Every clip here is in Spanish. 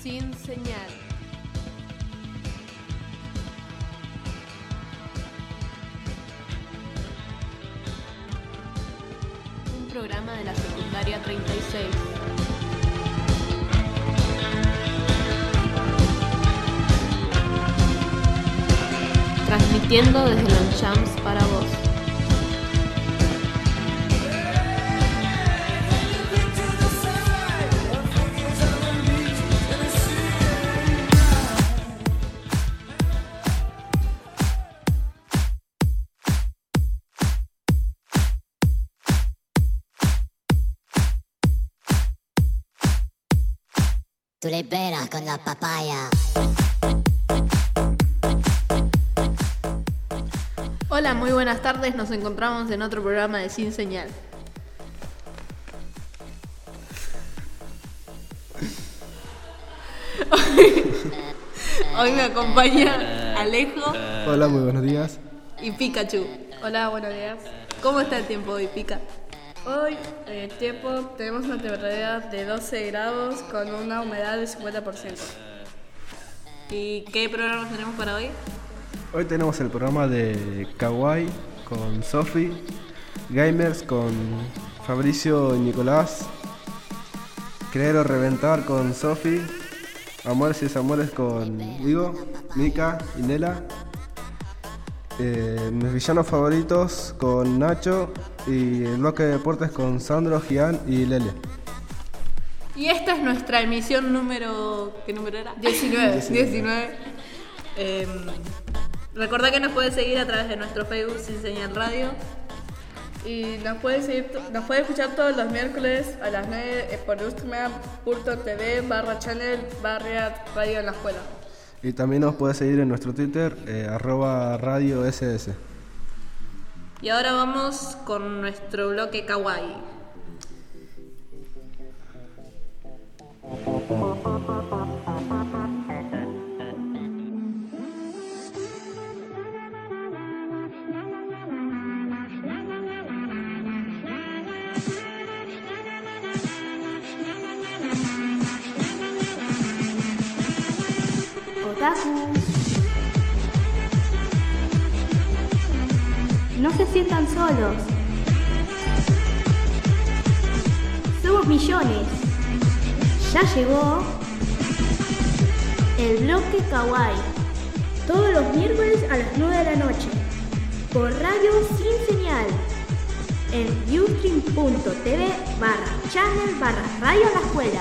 Sin señal. Un programa de la secundaria 36. Transmitiendo desde Longchamps para vos. Tú le pegas con la papaya. Hola, muy buenas tardes. Nos encontramos en otro programa de Sin Señal. Hoy me acompaña Alejo. Hola, muy buenos días. Y Pikachu. Hola, buenos días. ¿Cómo está el tiempo hoy, Pika? Hoy, en el tiempo, tenemos una temperatura de 12 grados con una humedad del 50%. ¿Y qué programas tenemos para hoy? Hoy tenemos el programa de Kawaii con Sofi, Gamers con Fabricio y Nicolás, Creer o Reventar con Sofi, Amores y Desamores con Diego, Mika y Nela, mis villanos favoritos con Nacho y el bloque de deportes con Sandro, Gian y Lele. Y esta es nuestra emisión número... ¿Qué número era? 19. Recordá que nos puedes seguir a través de nuestro Facebook Sin Señal Radio. Y nos puede escuchar todos los miércoles a las 9 por ustme.tv/channel/radio en la escuela. Y también nos puede seguir en nuestro Twitter, @radioSS. Y ahora vamos con nuestro bloque Kawaii. No se sientan solos. Somos millones. Ya llegó el bloque Kawaii. Todos los miércoles a las 9 de la noche. Por Radio Sin Señal. En ustream.tv/channel/radio a la escuela.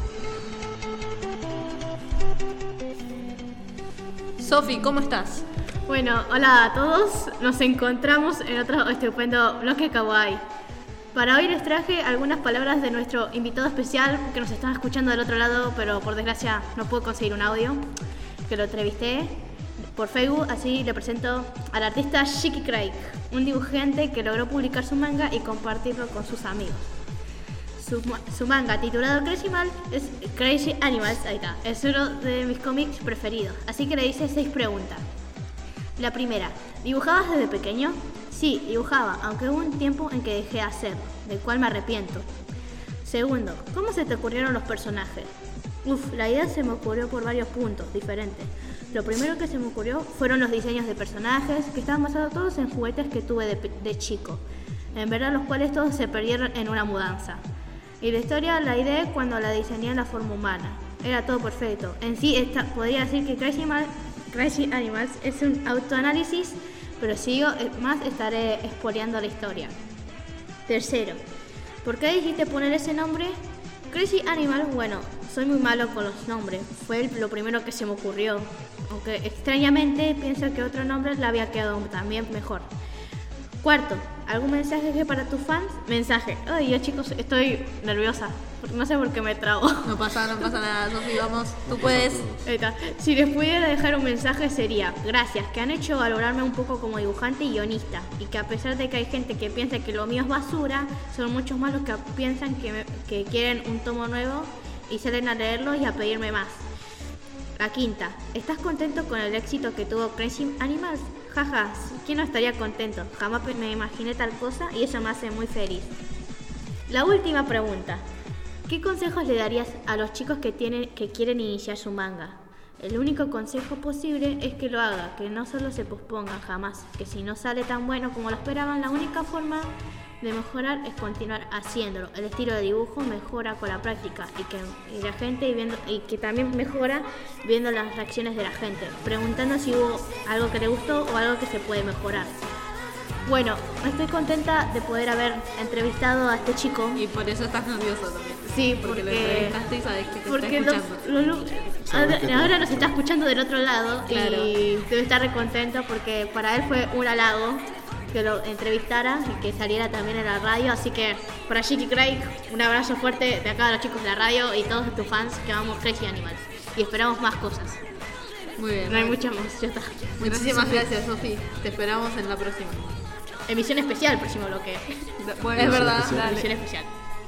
Sofi, ¿cómo estás? Bueno, hola a todos. Nos encontramos en otro estupendo bloque Kawaii. Para hoy les traje algunas palabras de nuestro invitado especial que nos están escuchando del otro lado, pero por desgracia no puedo conseguir un audio, que lo entrevisté por Facebook, así le presento al artista Shiki Craig, un dibujante que logró publicar su manga y compartirlo con sus amigos. Su manga titulado Crazy Animals, ahí está, es uno de mis cómics preferidos, así que le hice 6 preguntas. La primera, ¿dibujabas desde pequeño? Sí, dibujaba, aunque hubo un tiempo en que dejé de hacerlo, del cual me arrepiento. Segundo, ¿cómo se te ocurrieron los personajes? La idea se me ocurrió por varios puntos diferentes. Lo primero que se me ocurrió fueron los diseños de personajes, que estaban basados todos en juguetes que tuve de chico, en verdad los cuales todos se perdieron en una mudanza. Y la historia la ideé cuando la diseñé en la forma humana. Era todo perfecto. En sí, podría decir que Crazy Animals es un autoanálisis, pero si digo más estaré spoileando la historia. Tercero, ¿por qué dijiste poner ese nombre? Crazy Animals, bueno, soy muy malo con los nombres. Fue lo primero que se me ocurrió. Aunque extrañamente pienso que otro nombre le había quedado también mejor. Cuarto, ¿algún mensaje para tus fans? Mensaje. Ay, yo chicos, estoy nerviosa. No sé por qué me trabo. No pasa nada, Sofi, vamos, tú puedes. Si les pudiera dejar un mensaje sería: gracias, que han hecho valorarme un poco como dibujante y guionista. Y que a pesar de que hay gente que piensa que lo mío es basura, son muchos más los que piensan que quieren un tomo nuevo y salen a leerlo y a pedirme más. La quinta, ¿estás contento con el éxito que tuvo Crazy Animals? Jaja, ¿quién no estaría contento? Jamás me imaginé tal cosa y eso me hace muy feliz. La última pregunta, ¿Qué consejos le darías a los chicos que quieren iniciar su manga? El único consejo posible es que lo haga, que no solo se posponga jamás, que si no sale tan bueno como lo esperaban, la única forma de mejorar es continuar haciéndolo. El estilo de dibujo mejora con la práctica y la gente y que también mejora viendo las reacciones de la gente, preguntando si hubo algo que le gustó o algo que se puede mejorar. Bueno, estoy contenta de poder haber entrevistado a este chico. Y por eso estás nervioso también. Sí, porque lo entrevistaste y sabes que te está escuchando. Ahora nos está escuchando del otro lado. Claro. Y debe estar recontento porque para él fue un halago que lo entrevistara y que saliera también en la radio. Así que para Chiqui Craig, un abrazo fuerte de acá a los chicos de la radio y todos tus fans que amamos Crazy Animals. Y esperamos más cosas. Muy bien. No hay muchas más, ya está. Muchísimas gracias, Sofi. Te esperamos en la próxima. Emisión especial, el próximo bloque. Bueno, es verdad. Dale. Emisión especial.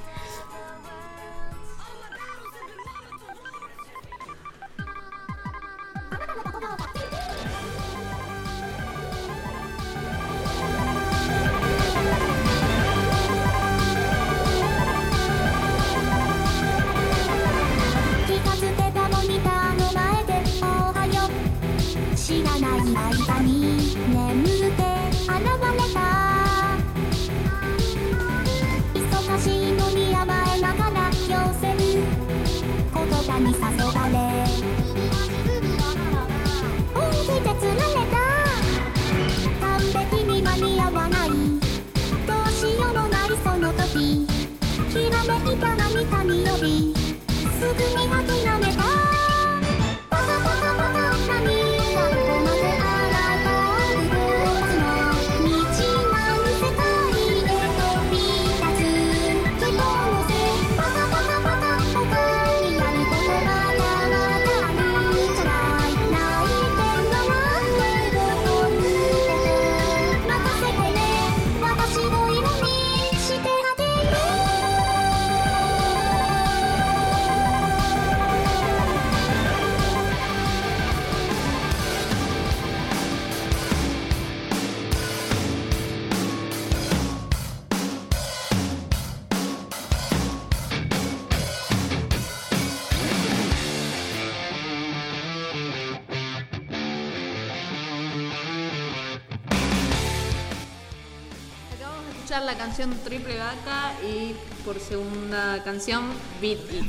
La canción Triple Vaca y por segunda canción Beat It.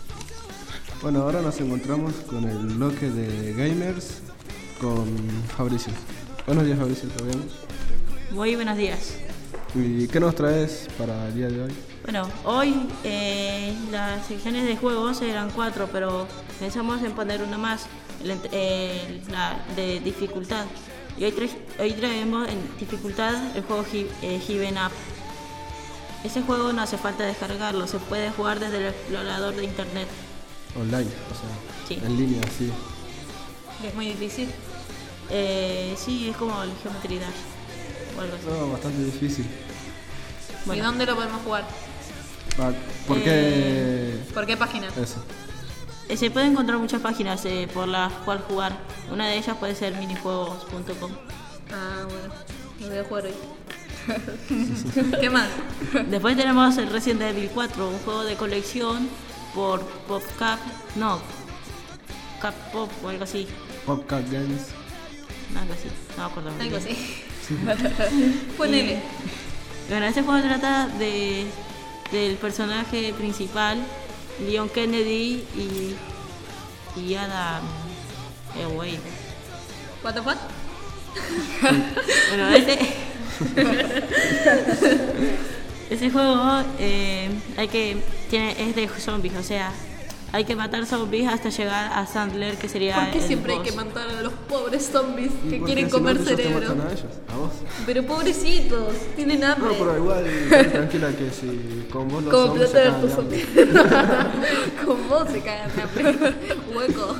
Bueno, ahora nos encontramos con el bloque de Gamers con Fabricio. Buenos días, Fabricio, ¿todo bien? Muy buenos días. ¿Y qué nos traes para el día de hoy? Bueno, hoy las secciones de juegos eran 4, pero pensamos en poner una más, la de dificultad. Y hoy traemos en dificultad el juego Given Up. Ese juego no hace falta descargarlo, se puede jugar desde el explorador de internet. Online, o sea, sí. En línea, sí. ¿Es muy difícil? Sí, es como el Geometry Dash o algo así. No, bastante difícil. Bueno. ¿Y dónde lo podemos jugar? ¿Por qué? ¿Por qué página? Eso. Se pueden encontrar muchas páginas por las cuales jugar. Una de ellas puede ser minijuegos.com. Ah, bueno, lo voy a jugar hoy. ¿Qué más? Después tenemos el Resident Evil 4, un juego de colección por Capcom o algo así. PopCap Games. Algo así, no me acuerdo. Algo así. Ponele. Bueno, este juego trata del personaje principal, Leon Kennedy y Adam Wade. ¿What the fuck? Bueno, ese juego es de zombies, o sea, hay que matar zombies hasta llegar a Sandler, que sería ¿Por qué siempre boss? hay que matar a los pobres zombies que quieren Si comer no, ellos te cerebro? matan a ellos, a vos. Pero pobrecitos, tienen hambre. No, pero igual, quédate tranquila que si con vos los Como zombies se placer cagan tus de hambre. zombies. Con vos se cagan de hambre. Hueco.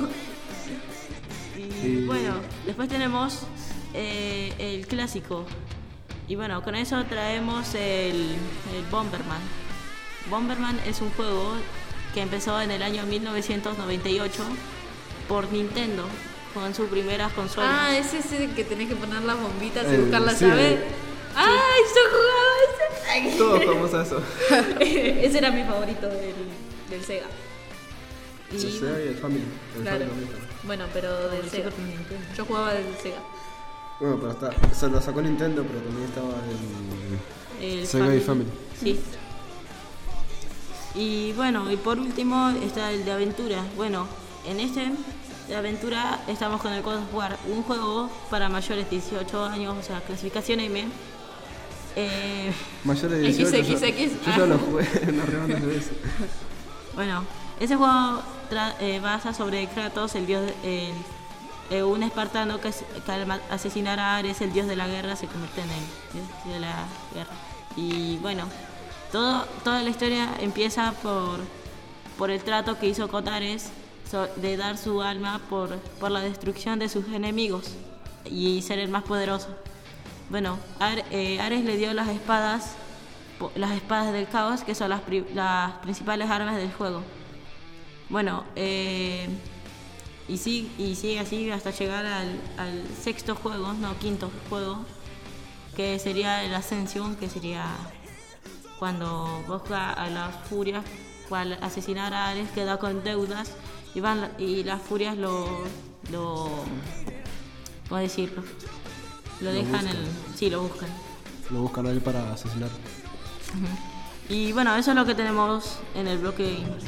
Y bueno, después tenemos el clásico. Y bueno, con eso traemos el Bomberman. Bomberman es un juego que empezó en el año 1998 por Nintendo con sus primeras consolas. Ah, es ese que tenés que poner las bombitas y buscar la sí. llave. ¡Ay, yo jugaba ese! Todos jugamos a eso. Ese era mi favorito, del Sega. El Sega y el Family. El Claro. Family también. Bueno, pero del Sega. Yo jugaba del Sega. Bueno, pero se lo sacó Nintendo, pero también estaba el Sega y Family. Sí. Y bueno, y por último está el de aventura. Bueno, en este de aventura estamos con el God of War, un juego para mayores de 18 años, o sea, clasificación M. Mayor de 18. XX. Yo ya lo jugué unas rebandas de veces. Bueno, ese juego basa sobre Kratos, el dios, un espartano que al asesinar a Ares, el dios de la guerra, se convierte en el dios de la guerra. Y bueno, toda la historia empieza por el trato que hizo con Ares de dar su alma por la destrucción de sus enemigos y ser el más poderoso. Bueno, Ares le dio las espadas del caos, que son las principales armas del juego. Bueno, y sigue así hasta llegar al quinto juego, que sería el Ascension, que sería cuando busca a las furias para asesinar a Ares, queda con deudas y las furias ¿cómo decirlo? Lo buscan. Lo buscan a él para asesinar. Y bueno, eso es lo que tenemos en el bloque gamer.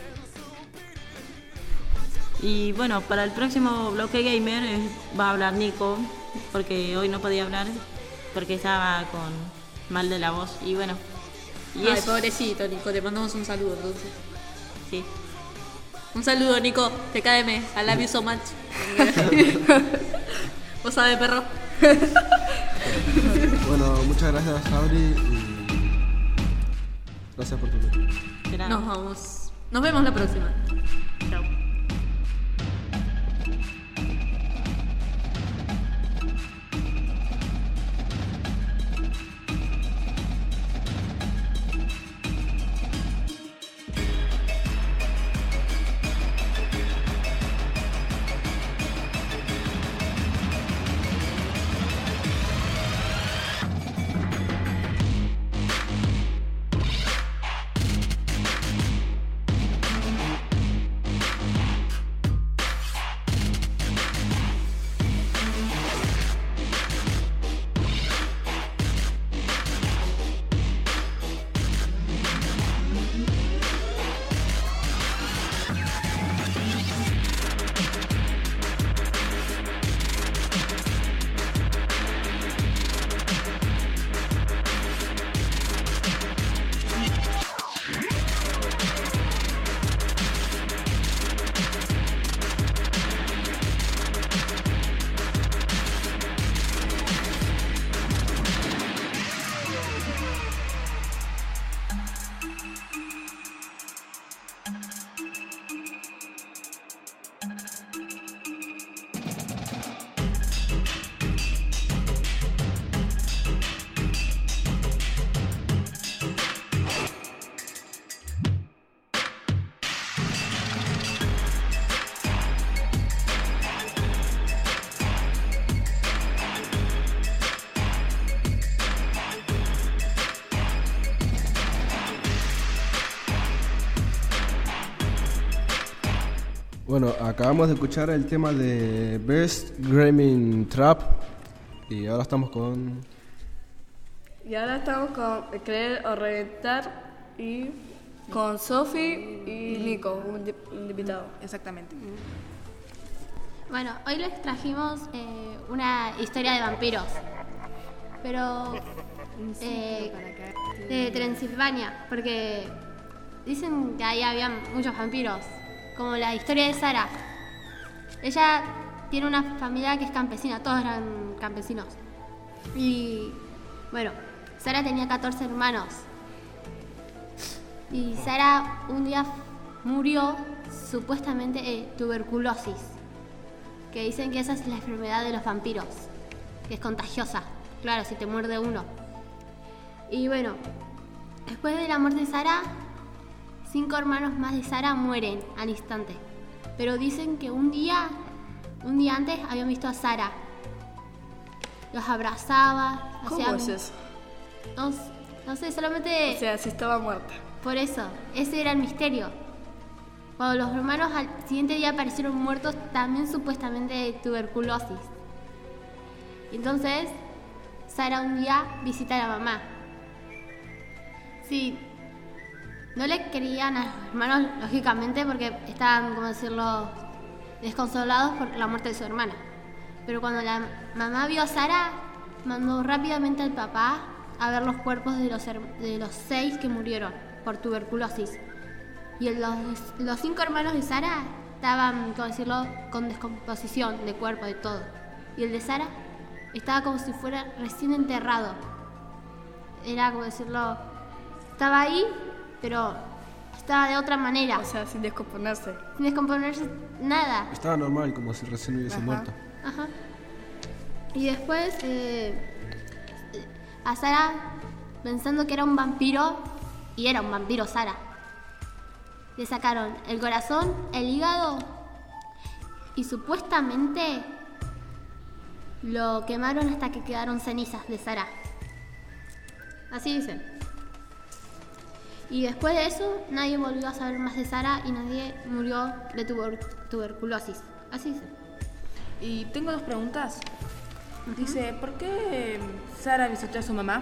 Y bueno, para el próximo bloque gamer va a hablar Nico, porque hoy no podía hablar porque estaba con mal de la voz. Y bueno, Ay, pobrecito Nico, te mandamos un saludo entonces. Sí. Un saludo Nico, TKM, I love you so much. ¿Vos sabés, perro? Bueno, muchas gracias, Fabri, y gracias por tu tiempo. Nos vamos. Nos vemos la próxima. Chao. Bueno, acabamos de escuchar el tema de Best Gaming Trap y ahora estamos con... Y ahora estamos con Creer o Reventar y con Sofi y Nico, un invitado. Exactamente. Bueno, hoy les trajimos una historia de vampiros, pero de Transilvania, porque dicen que ahí había muchos vampiros, como la historia de Sara. Ella tiene una familia que es campesina, todos eran campesinos. Y bueno, Sara tenía 14 hermanos. Y Sara un día murió supuestamente de tuberculosis, que dicen que esa es la enfermedad de los vampiros, que es contagiosa, claro, si te muerde uno. Y bueno, después de la muerte de Sara, 5 hermanos más de Sara mueren al instante. Pero dicen que un día antes habían visto a Sara. Los abrazaba. ¿Cómo es eso? No sé, solamente... O sea, si estaba muerta. Por eso, ese era el misterio. Cuando los hermanos al siguiente día aparecieron muertos, también supuestamente de tuberculosis. Entonces, Sara un día visita a la mamá. Sí, no le querían a los hermanos, lógicamente, porque estaban, como decirlo, desconsolados por la muerte de su hermana. Pero cuando la mamá vio a Sara, mandó rápidamente al papá a ver los cuerpos de los 6 que murieron por tuberculosis. Y los 5 hermanos de Sara estaban, como decirlo, con descomposición de cuerpo, de todo. Y el de Sara estaba como si fuera recién enterrado. Era, como decirlo, estaba ahí, pero estaba de otra manera. O sea, sin descomponerse. Sin descomponerse nada. Estaba normal, como si recién hubiese muerto. Ajá. Y después, a Sara, pensando que era un vampiro, y era un vampiro Sara, le sacaron el corazón, el hígado, y supuestamente lo quemaron hasta que quedaron cenizas de Sara. Así dicen. Y después de eso, nadie volvió a saber más de Sara y nadie murió de tuberculosis. Así dicen. Y tengo 2 preguntas. Dice, ¿por qué Sara visitó a su mamá?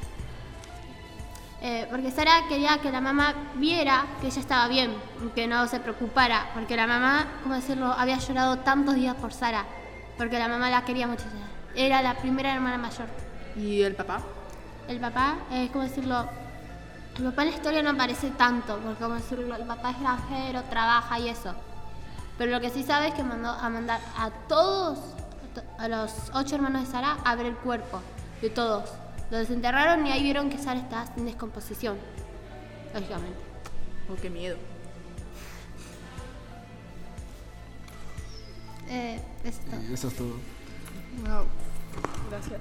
Porque Sara quería que la mamá viera que ella estaba bien, que no se preocupara, porque la mamá, ¿cómo decirlo?, había llorado tantos días por Sara, porque la mamá la quería mucho. Era la primera hermana mayor. ¿Y el papá? El papá, ¿cómo decirlo?, el papá en la historia no aparece tanto, porque, ¿cómo decirlo?, el papá es granjero, trabaja y eso. Pero lo que sí sabe es que mandó a mandar a todos, a los 8 hermanos de Sara, a ver el cuerpo de todos. Lo desenterraron y ahí vieron que Sara estaba en descomposición, lógicamente. Oh, qué miedo. Eso es todo. Y eso es todo. No, gracias.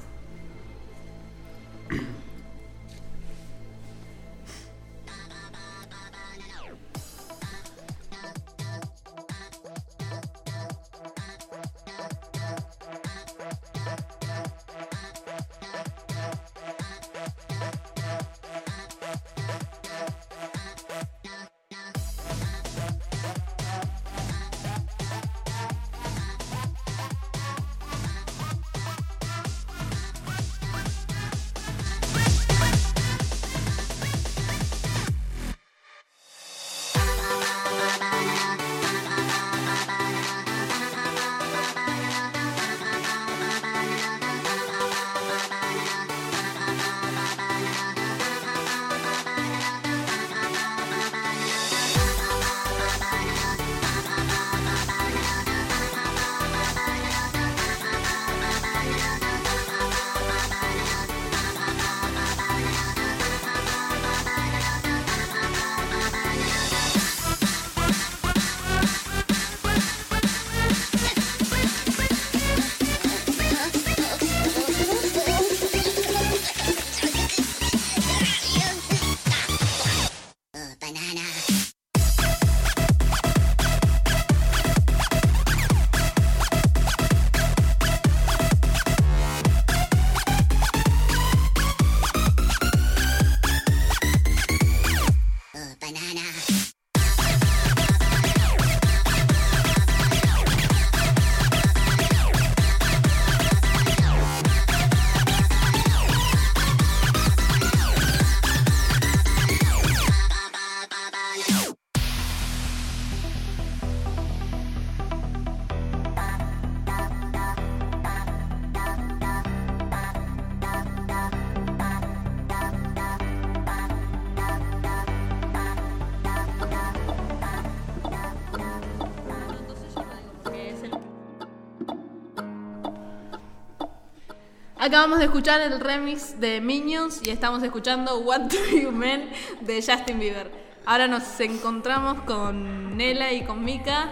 Acabamos de escuchar el remix de Minions y estamos escuchando What Do You Mean de Justin Bieber. Ahora nos encontramos con Nela y con Mika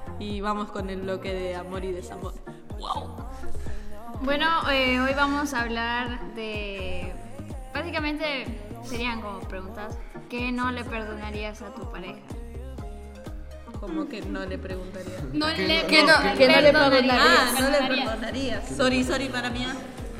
y vamos con el bloque de amor y desamor. ¡Wow! Bueno, hoy vamos a hablar de... Básicamente serían como preguntas. ¿Qué no le perdonarías a tu pareja? Como que no le preguntaría. Que no le perdonarías. perdonarías. No le perdonarías. Sorry para mí.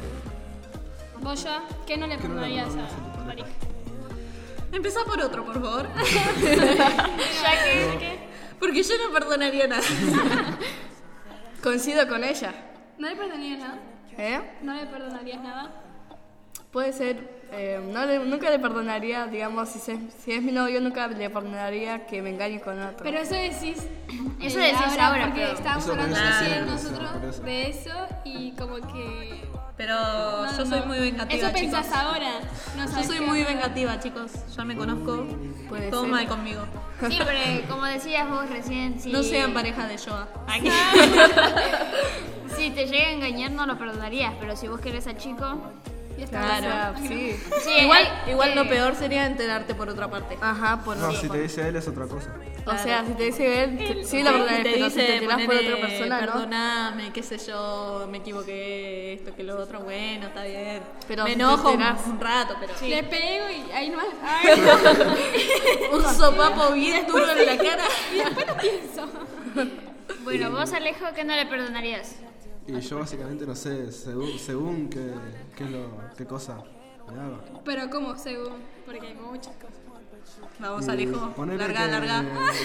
¿Vos ya? ¿Qué no le perdonarías a tu pareja? Empezá por otro, por favor. ¿Ya que? Porque yo no perdonaría nada. Coincido con ella. ¿No le perdonarías nada? ¿No le perdonarías nada? Puede ser. Nunca le perdonaría, digamos, si es mi novio, nunca le perdonaría que me engañe con otro. Pero eso decís. Eso decís ahora, porque pero- estábamos Eso hablando parece recién por nosotros eso. de eso y como que. Pero yo soy muy vengativa, Eso pensás chicos. ahora. No Yo sabes soy qué muy onda. vengativa, chicos. Ya me conozco. Puede Todo ser. mal conmigo. Sí, pero como decías vos recién, si... No sean pareja de Joa. Si te llega a engañar no lo perdonarías, pero si vos querés al chico... Ya está. Claro. Sí. Sí, Igual lo peor sería enterarte por otra parte. Ajá, por No, si te dice él es otra cosa. O sea, si te dice él, sí la verdad, te pero si te dice, tirás por ponele, otra persona, ¿no? perdóname, qué sé yo, me equivoqué, esto que lo otro, bueno, está bien. Pero me si te enojo enterás. un rato, pero Le pego y ahí no un sopapo bien duro en la cara. Bueno, vos Alejo, ¿qué no le perdonarías? Y yo básicamente no sé, según qué cosa me haga. Pero ¿cómo? Según. Porque hay muchas cosas. Vamos, Y Alejo, ponele larga, que- larga.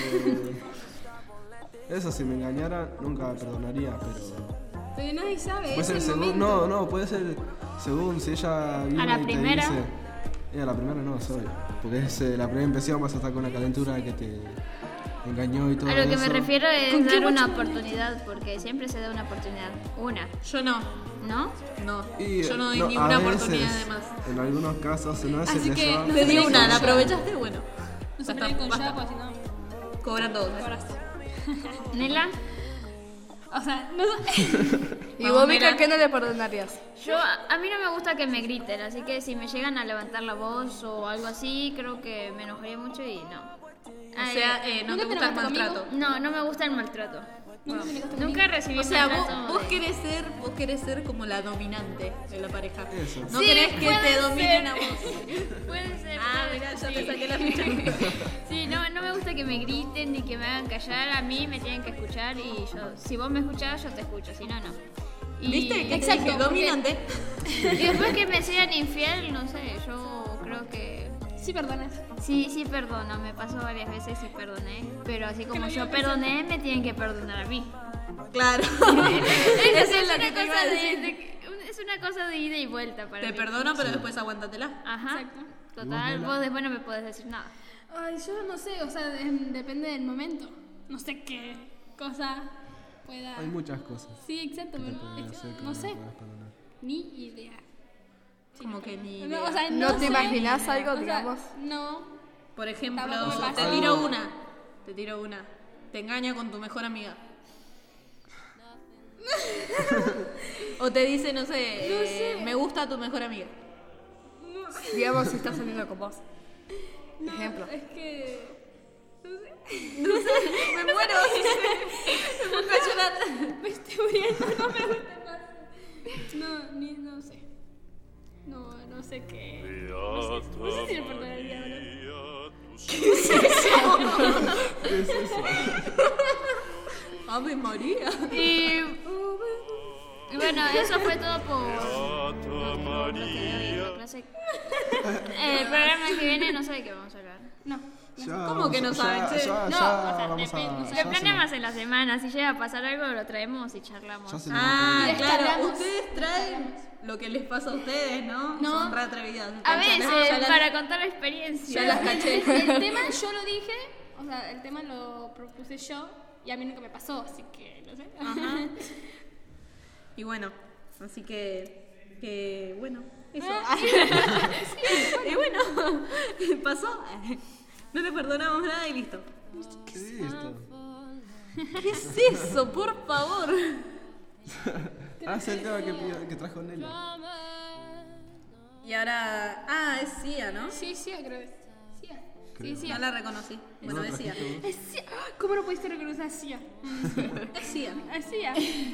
Eso, si me engañara, nunca perdonaría, pero... Pero nadie sabe. Puede Es ser el según... momento. No, puede ser según si ella viene ¿A la y te primera? dice... a la primera no, es obvio. Porque es la primera impresión, vas a estar con la calentura que te engañó y todo A lo que eso. me refiero es dar una oportunidad, porque siempre se da una oportunidad. Una, Yo no, ¿no? no. Y, Yo no doy no, ni a una veces, oportunidad de más. En algunos casos, si no es Así el que deseo... no Te di se una, con ¿la ya. aprovechaste? Bueno. No se Ya peleen está, con basta. ya, porque si no. Cobran todos. Cobraste. Nela, O sea, no sé. Y Vamos, vos, Mica, mira. ¿qué no le perdonarías? a mí no me gusta que me griten, así que si me llegan a levantar la voz o algo así, creo que me enojaría mucho y no. O sea, no ¿Nunca te te gusta el enojaste maltrato. No, no me gusta el maltrato. Nunca te enojaste Nunca recibí O sea, maltrato. vos querés ser como la dominante de la pareja. Eso. No Sí, querés que puede te ser. dominen a vos. Puede ser. Ah, puede mirá, ya ser, te sí. saqué la ficha. Sí, no me gusta que me griten ni que me hagan callar. A mí me tienen que escuchar y yo, si vos me escuchás, yo te escucho, si no, no. Y- ¿Viste? Que Exacto, te dije, porque- dominante. Y después que me sean infiel, no sé, yo creo que... Sí, perdonas. Sí, perdono, me pasó varias veces y perdoné. Pero así como yo perdoné, me tienen que perdonar a mí. Claro. Es Eso es lo que te iba a cosa decir. es una cosa de ida y vuelta para Te mí. perdono, pero después aguántatela. Ajá. Exacto. Total, vos después no me podés decir nada. Ay, yo no sé, o sea, depende del momento. No sé qué cosa pueda. Hay muchas cosas. Sí, exacto, pero Pueden es que hacer que no sé, puedas perdonar. ni idea. Como que ni No, idea. o sea, ¿No te sé. imaginás algo, O sea, digamos? no. Por ejemplo, Tampoco me pasa. te tiro una. Te tiro una. Te engaña con tu mejor amiga. O te dice, no sé, me gusta tu mejor amiga. Digamos, si estás saliendo con vos. Ejemplo. Es que. Me muero. Me pongo a llorar. Me estoy muriendo, no me gusta más. No sé. No sé qué. No sé si le perdonaría o no. ¿Qué es eso? Ave María. Y bueno, eso fue todo por lo que de hoy en la clase. El programa que viene no sé de qué vamos a hablar. No. Ya, ¿Cómo que no saben, che? Ya, No, ya, o sea, vamos depende, a... o sea, ya Lo se planeamos en la semana, si llega a pasar algo lo traemos y charlamos. Ya se lo Ah, Y claro. descargamos. Ustedes traen lo que les pasa a ustedes, ¿no? No. Son re atrevidas. A Entonces, veces, ya las- para contar la experiencia. Ya las caché. El tema yo lo dije, o sea, el tema lo propuse yo y a mí nunca me pasó, así que no sé. Ajá. Y bueno, así que bueno, eso. Y bueno, pasó. No le perdonamos nada y listo. Listo. ¿Qué es eso? Por favor. Ah, es el tema que trajo Nela. Y ahora. Ah, es Cia, ¿no? Sí, creo que es. Cia. Creo. Sí, sí. No la reconocí. Bueno, ¿No es Cia. trajiste vos? Es Cia. ¿Cómo no pudiste reconocer a Cia? Es Cia. Es Cia.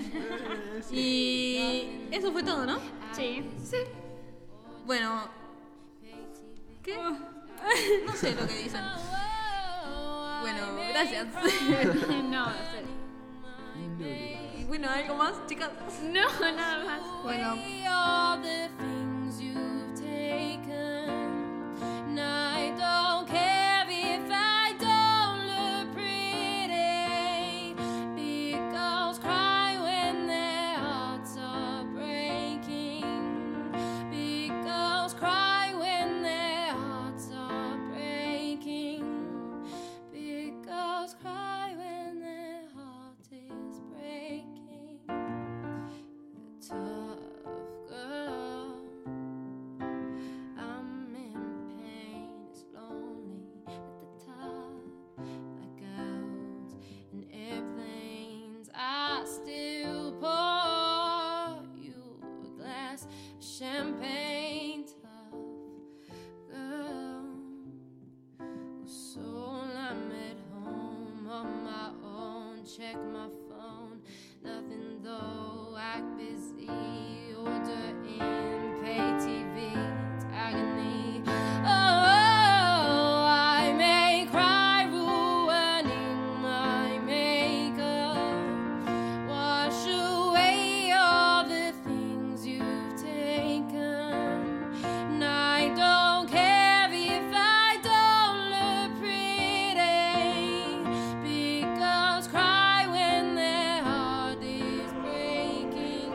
Y eso fue todo, ¿no? Sí. Bueno. ¿Qué? No sé lo que dicen. Bueno, gracias. No, sé. Y bueno, ¿algo más, chicas? No, nada más. Bueno, all the things you've taken. And I don't care if I don't look pretty. still pour you a glass of champagne, tough girl. So I'm at home on my own, check my phone, nothing though, act busy, order in, pay TV, it's agony. Oh, I may cry, ruining my makeup, wash away all the things you've taken, and I don't care if I don't look pretty, because cry when their heart is breaking.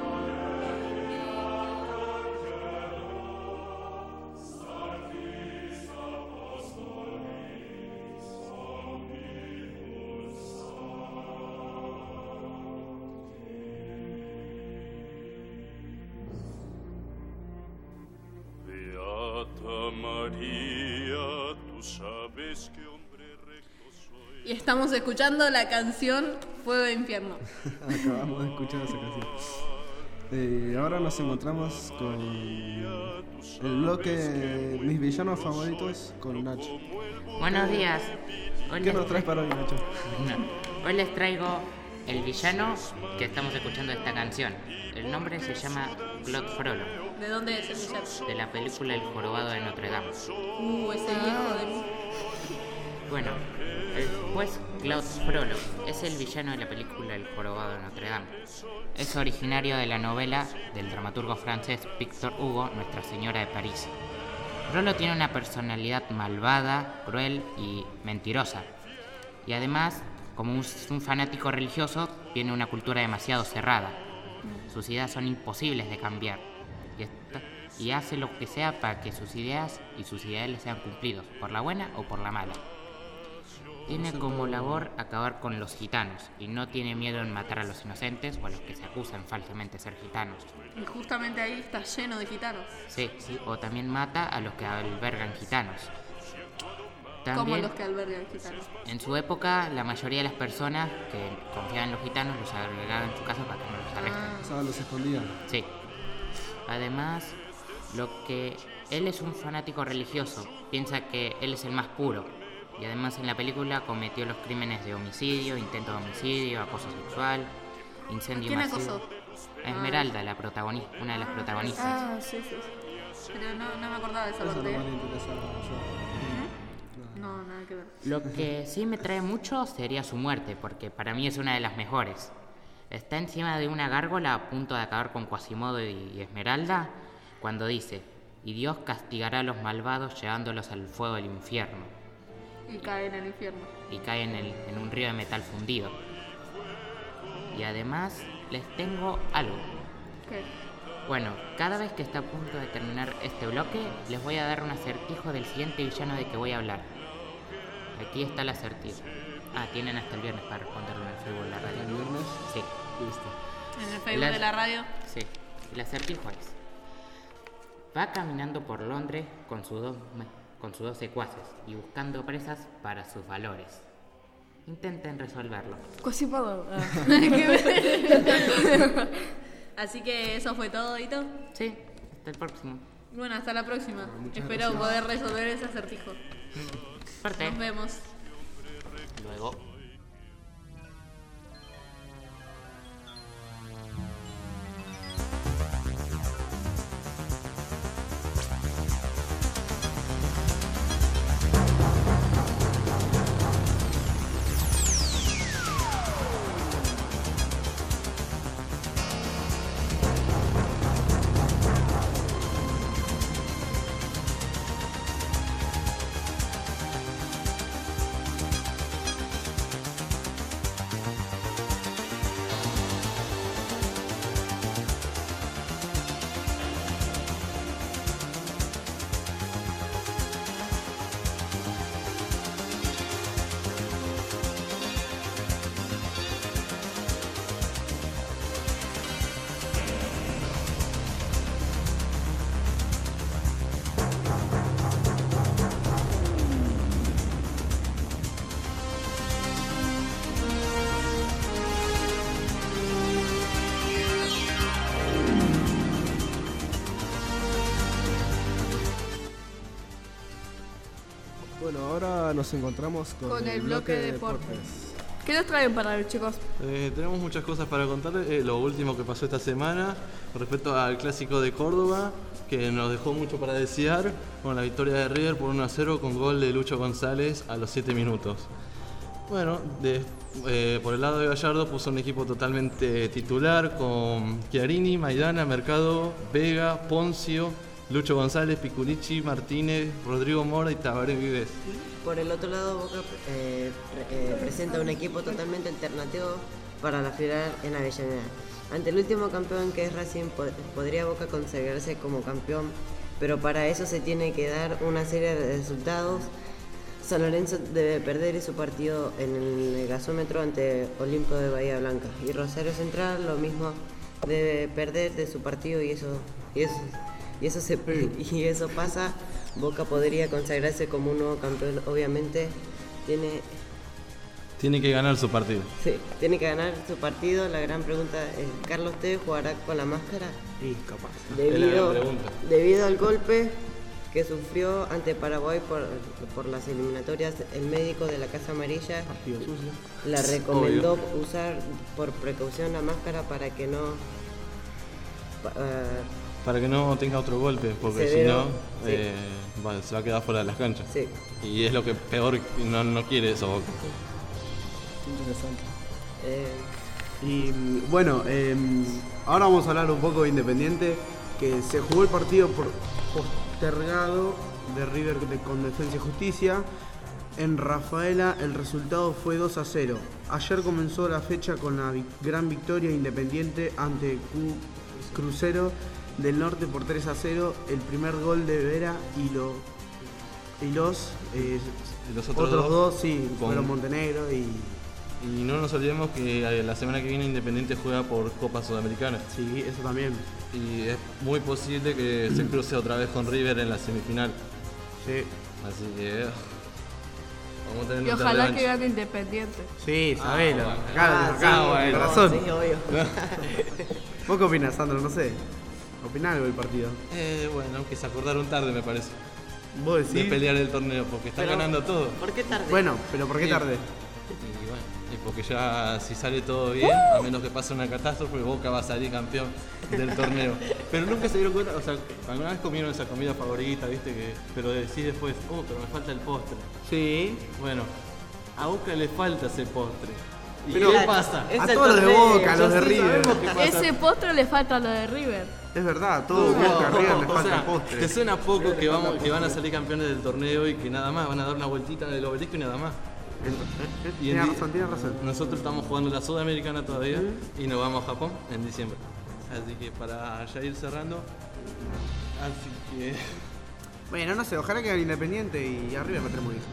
Beata María, tú sabes que hombre recto soy. Y estamos escuchando la canción Fuego de Infierno. Acabamos de escuchar esa canción. Ahora nos encontramos con el bloque Mis villanos favoritos con Nacho. Buenos días. Hoy ¿Qué nos traes para hoy, Nacho? Hoy les traigo el villano que estamos escuchando de esta canción. El nombre se llama Claude Frollo, ¿De dónde es el villano? de la película El jorobado de Notre Dame. Ese viejo de mí. Bueno, el juez Claude Frollo es el villano de la película El jorobado de Notre Dame. Es originario de la novela del dramaturgo francés Victor Hugo, Nuestra Señora de París. Frollo tiene una personalidad malvada, cruel y mentirosa. Y además, como un fanático religioso, tiene una cultura demasiado cerrada. Sus ideas son imposibles de cambiar. Y hace lo que sea para que sus ideas y sus ideales sean cumplidos, por la buena o por la mala. Tiene como labor acabar con los gitanos y no tiene miedo en matar a los inocentes o a los que se acusan falsamente de ser gitanos. Y justamente ahí está lleno de gitanos. Sí, o también mata a los que albergan gitanos. Como También, los que albergan gitanos. en su época, la mayoría de las personas que confiaban en los gitanos los agregaban en su casa para que no los arresten. O sea, los escondían. Sí. Además, él es un fanático religioso, piensa que él es el más puro. Y además en la película cometió los crímenes de homicidio, intento de homicidio, acoso sexual, incendio ¿Quién masivo. acosó? A Esmeralda, la protagonista, una de las protagonistas. Ah, sí. Pero no me acordaba de esa Eso no parte. me interesa yo. No, nada que ver. Lo que sí me trae mucho sería su muerte, porque para mí es una de las mejores. Está encima de una gárgola a punto de acabar con Quasimodo y Esmeralda, cuando dice: y Dios castigará a los malvados llevándolos al fuego del infierno. Y cae en el infierno. Y cae en un río de metal fundido. Y además les tengo algo. ¿Qué? Bueno, cada vez que está a punto de terminar este bloque, les voy a dar un acertijo del siguiente villano de que voy a hablar. Aquí está el acertijo. Tienen hasta el viernes para responderlo en el Facebook de la radio. ¿El viernes? Sí. Listo. En el Facebook de la radio. Sí. El acertijo es: va caminando por Londres con sus dos secuaces y buscando presas para sus valores. Intenten resolverlo. Quasimodo. Así que eso fue todo, Dito. Sí, hasta el próximo. Bueno, hasta la próxima. Muchas Espero gracias. poder resolver ese acertijo. Suerte. Nos vemos. Luego. Bueno, ahora nos encontramos con el bloque de deportes. ¿Qué nos traen para ver, chicos? Tenemos muchas cosas para contarles. Lo último que pasó esta semana con respecto al clásico de Córdoba, que nos dejó mucho para desear, con la victoria de River por 1-0 con gol de Lucho González a los 7 minutos. Bueno, por el lado de Gallardo puso un equipo totalmente titular con Chiarini, Maidana, Mercado, Vega, Poncio, Lucho González, Piculichi, Martínez, Rodrigo Mora y Tabaré Vives. Por el otro lado, Boca presenta un equipo totalmente alternativo para la final en Avellaneda. Ante el último campeón, que es Racing, podría Boca consagrarse como campeón, pero para eso se tiene que dar una serie de resultados. San Lorenzo debe perder su partido en el gasómetro ante Olimpo de Bahía Blanca, y Rosario Central lo mismo, debe perder de su partido y eso pasa. Boca podría consagrarse como un nuevo campeón. Obviamente tiene que ganar su partido. Sí, tiene que ganar su partido. La gran pregunta es, ¿Carlos Tevez jugará con la máscara? Sí, capaz. Debido al golpe que sufrió ante Paraguay por las eliminatorias, el médico de la Casa Amarilla le recomendó usar por precaución la máscara para que no tenga otro golpe, porque si no se va a quedar fuera de las canchas. Sí. Y es lo que peor no quiere eso Boca. Interesante. Y bueno, ahora vamos a hablar un poco de Independiente, que se jugó el partido postergado de River con Defensa y Justicia. En Rafaela el resultado fue 2-0. Ayer comenzó la fecha con la gran victoria Independiente ante Crucero del Norte por 3-0. El primer gol de Vera y los otros dos fueron Montenegro y no nos olvidemos que la semana que viene Independiente juega por Copa Sudamericana. Sí, eso también. Y es muy posible que se cruce otra vez con River en la semifinal. Sí. Así que vamos a tener y ojalá que gane Independiente. Sí, sabelo. Corazón. Sí, obvio. ¿Vos qué opinás, Sandro? No sé. ¿Opinás algo del partido? Bueno, que se acordaron tarde, me parece. ¿Vos decís? De pelear el torneo, porque están ganando todo. ¿Por qué tarde? Bueno, pero ¿por qué tarde? Y porque ya si sale todo bien, a menos que pase una catástrofe, Boca va a salir campeón del torneo. Pero nunca se dieron cuenta, o sea, alguna vez comieron esa comida favorita, viste, pero decís después, pero me falta el postre. Sí. Bueno, a Boca le falta ese postre. ¿Y pero qué pasa? A todos los de Boca, a los de River. Ese postre le falta a los de River. Es verdad, todo Boca, River le falta el postre. Te suena poco que van a salir campeones del torneo y que nada más, van a dar una vueltita en el obelisco y nada más. Tiene razón. Nosotros estamos jugando la Sudamericana todavía y nos vamos a Japón en diciembre. Así que para ya ir cerrando, así que... Bueno, no sé, ojalá que gane Independiente y arriba metemos eso.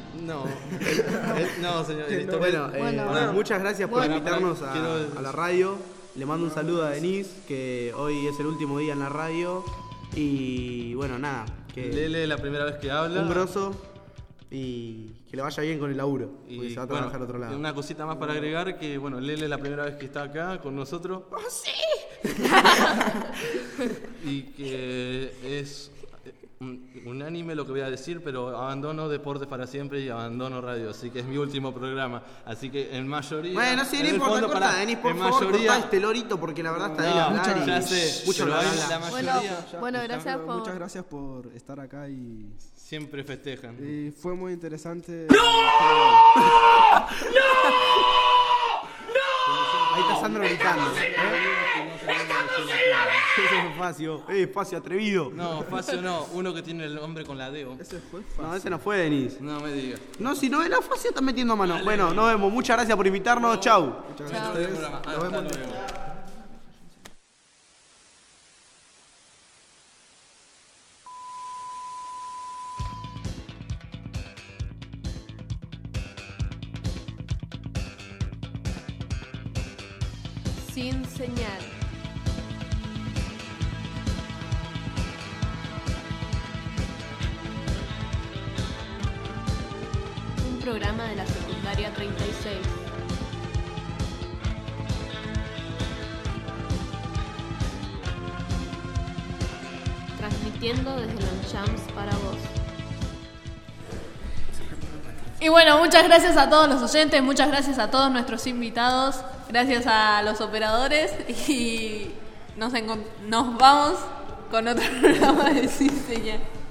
No, señor. Bueno, muchas gracias por invitarnos a la radio. Le mando un saludo a Denise, que hoy es el último día en la radio. Y bueno, nada. Lele es la primera vez que habla. Un grosso. Y que le vaya bien con el laburo, porque se va a trabajar a otro lado. Una cosita más para agregar, que bueno, Lele es la primera vez que está acá con nosotros. ¡Oh, sí! Y que es unánime lo que voy a decir, pero abandono Deportes para siempre y abandono radio, así que es mi último programa. Así que en mayoría... Bueno, sí, no importa, corta, Denis, por favor, cortá este lorito, porque la verdad está ahí hablar. Ya sé, mucho pero la mayoría... Bueno, gracias por... Muchas gracias por estar acá y... Siempre festejan. Y fue muy interesante. ¡No! Ahí está Sandro gritando. Eso es Facio. Facio atrevido. No, Facio no. Uno que tiene el nombre con la D. Ese fue Facio. No, ese no fue Denis. No me digas. No, si no es la Facio, está metiendo mano. Bueno, nos vemos. Muchas gracias por invitarnos. Chau. Muchas gracias a ustedes. Nos vemos. Sin señal. Un programa de la secundaria 36. Transmitiendo desde Longchamps para vos. Y bueno, muchas gracias a todos los oyentes, muchas gracias a todos nuestros invitados, gracias a los operadores y nos vamos con otro programa de Sin Señal.